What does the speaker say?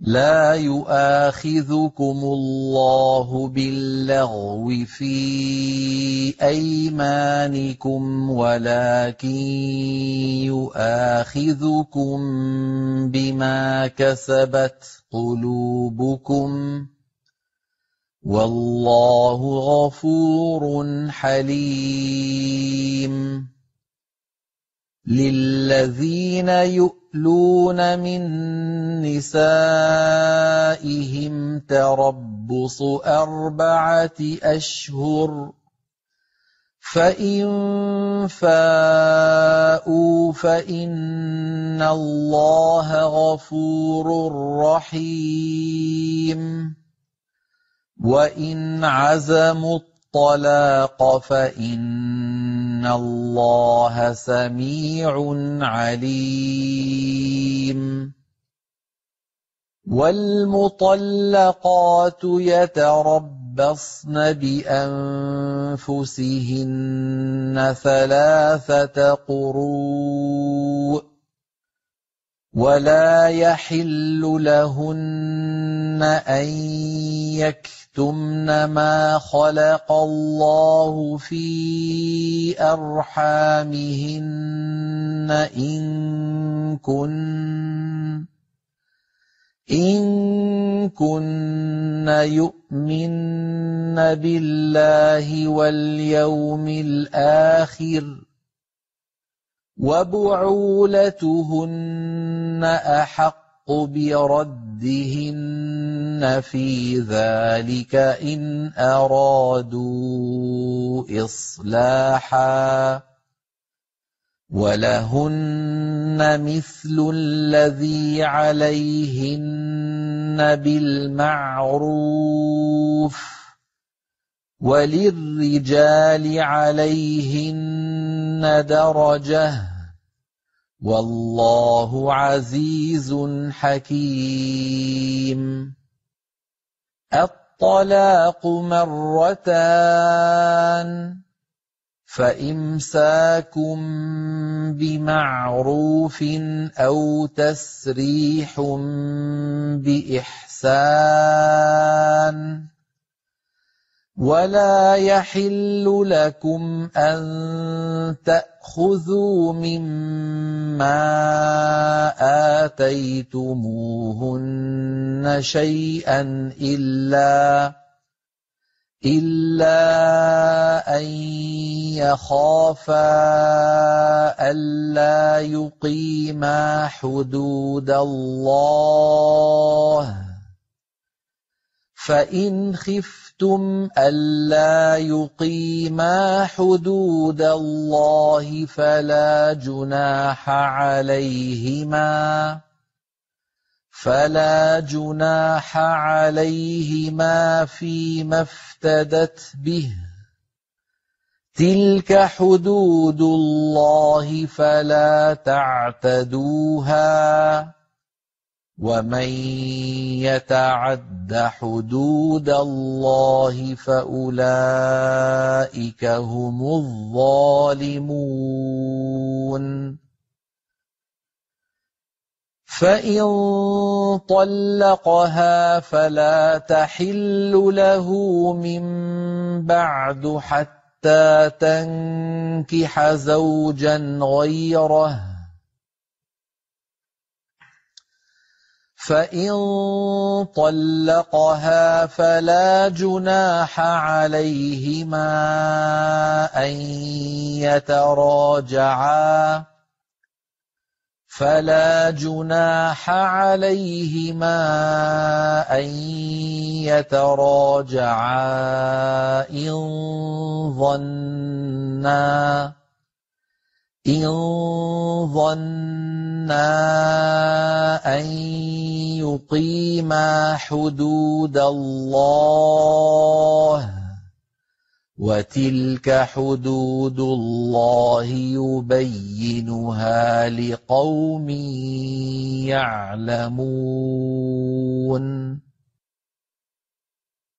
لا يؤاخذكم الله باللغو في أيمانكم ولكن يؤاخذكم بما كسبت قلوبكم والله غفور حليم. للذين يؤلون من نسائهم تربص 4 أشهر فإن فاءوا فإن الله غفور رحيم. وإن عزموا الطلاق فإن الله سميع عليم. والمطلقات يتربصن بأنفسهن 3 قروء ولا يحل لهن أن يكتمن ما خلق الله في أرحامهن إن كن يؤمن بالله واليوم الآخر وبعولتهن أحق بردهن في ذلك إن أرادوا إصلاحا ولهن مثل الذي عليهن بالمعروف وللرجال عليهن درجة والله عزيز حكيم. الطلاق 2 مرتان فإمساك بمعروف أو تسريح بإحسان ولا يحل لكم أن تأخذوا مما آتيتموهن شيئا إلا أن يخافا ألا يقيما حدود الله فإن خفتم ألا يقيما حدود الله فلا جناح عليهما فيما افتدت به تلك حدود الله فلا تعتدوها ومن يتعد حدود الله فأولئك هم الظالمون. فإن طلقها فلا تحل له من بعد حتى تنكح زوجا غيره فإن طلقها فلا جناح عليهما أن يتراجعا إن ظنا أن يقيما حدود الله وتلك حدود الله يبينها لقوم يعلمون.